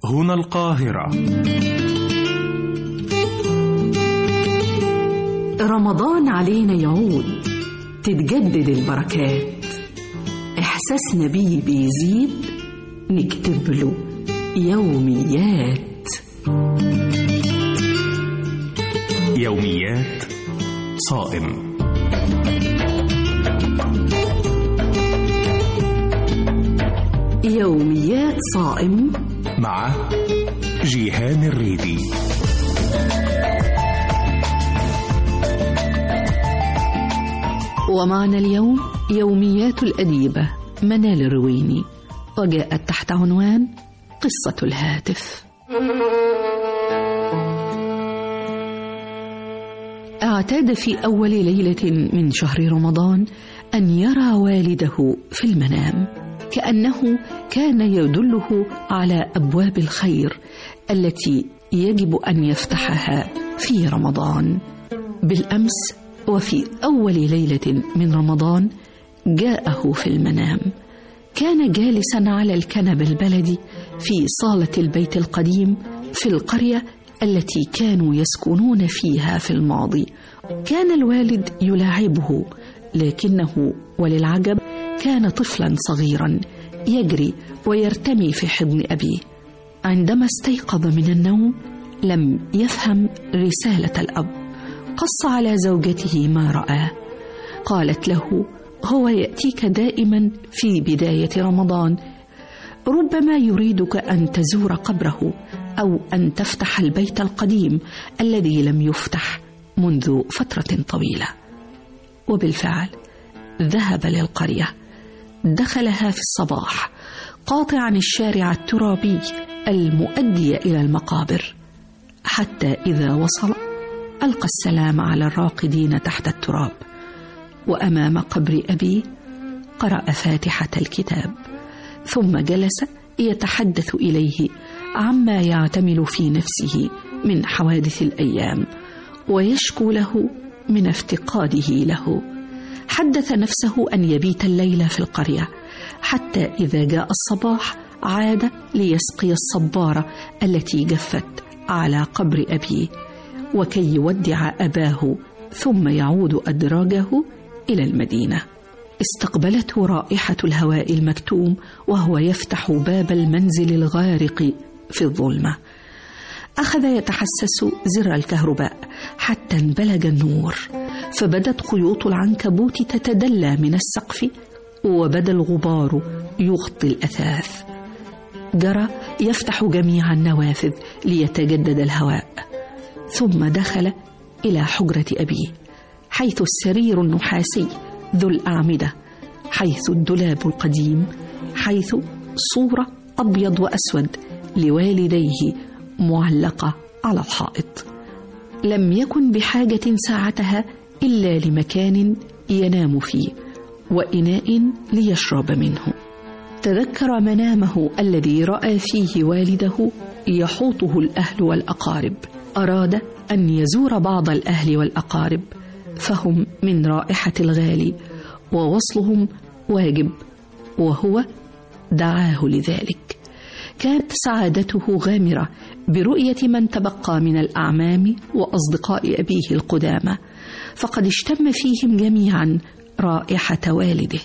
هنا القاهرة. رمضان علينا يعود، تتجدد البركات، إحساسنا بيه بيزيد، نكتب له يوميات. يوميات صائم. يوميات صائم مع جيهان الريدي. ومعنا اليوم يوميات الأديبة منال الرويني، وجاءت تحت عنوان قصة الهاتف. اعتاد في أول ليلة من شهر رمضان أن يرى والده في المنام، كأنه كان يدله على أبواب الخير التي يجب أن يفتحها في رمضان. بالأمس وفي أول ليلة من رمضان جاءه في المنام، كان جالسا على الكنبة البلدي في صالة البيت القديم في القرية التي كانوا يسكنون فيها في الماضي. كان الوالد يلاعبه، لكنه وللعجب كان طفلا صغيرا يجري ويرتمي في حضن أبيه. عندما استيقظ من النوم لم يفهم رسالة الأب، قص على زوجته ما رآه. قالت له: هو يأتيك دائما في بداية رمضان، ربما يريدك أن تزور قبره أو أن تفتح البيت القديم الذي لم يفتح منذ فترة طويلة. وبالفعل ذهب للقرية، دخلها في الصباح قاطعا الشارع الترابي المؤدي إلى المقابر، حتى إذا وصل ألقى السلام على الراقدين تحت التراب، وأمام قبر أبيه قرأ فاتحة الكتاب، ثم جلس يتحدث إليه عما يعتمل في نفسه من حوادث الأيام، ويشكو له من افتقاده له. حدث نفسه أن يبيت الليلة في القرية، حتى إذا جاء الصباح عاد ليسقي الصبارة التي جفت على قبر أبيه، وكي يودع أباه ثم يعود أدراجه إلى المدينة. استقبلته رائحة الهواء المكتوم وهو يفتح باب المنزل الغارق في الظلمة. أخذ يتحسس زر الكهرباء حتى انبلج النور، فبدت خيوط العنكبوت تتدلى من السقف، وبدا الغبار يغطي الأثاث. جرى يفتح جميع النوافذ ليتجدد الهواء، ثم دخل إلى حجرة أبيه، حيث السرير النحاسي ذو الأعمدة، حيث الدولاب القديم، حيث صورة أبيض وأسود لوالديه معلقة على الحائط. لم يكن بحاجة ساعتها إلا لمكان ينام فيه وإناء ليشرب منه. تذكر منامه الذي رأى فيه والده يحوطه الأهل والأقارب. أراد أن يزور بعض الأهل والأقارب، فهم من رائحة الغالي ووصلهم واجب، وهو دعاه لذلك. كانت سعادته غامرة برؤية من تبقى من الأعمام وأصدقاء أبيه القدامى، فقد اشتم فيهم جميعا رائحة والده.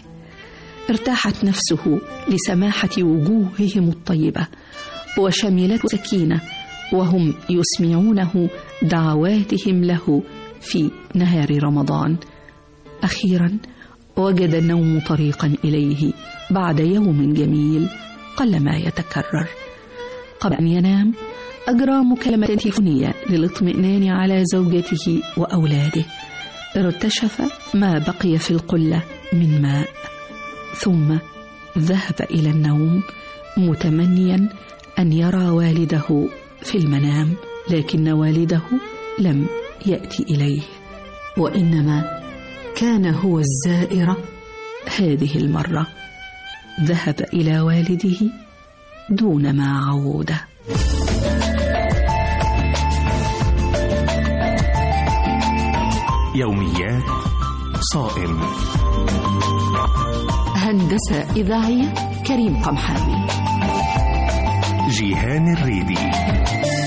ارتاحت نفسه لسماحة وجوههم الطيبة، وشملته سكينة وهم يسمعونه دعواتهم له في نهار رمضان. أخيرا وجد النوم طريقا إليه بعد يوم جميل قلما يتكرر. قبل أن ينام أجرى مكالمة تليفونية للاطمئنان على زوجته وأولاده. ارتشف ما بقي في القلة من ماء، ثم ذهب إلى النوم متمنيا أن يرى والده في المنام، لكن والده لم يأتي إليه، وإنما كان هو الزائر هذه المرة. ذهب إلى والده دون ما عوده. يوميات صائم. هندسة إذاعية كريم قمحاوي. جيهان الريدي.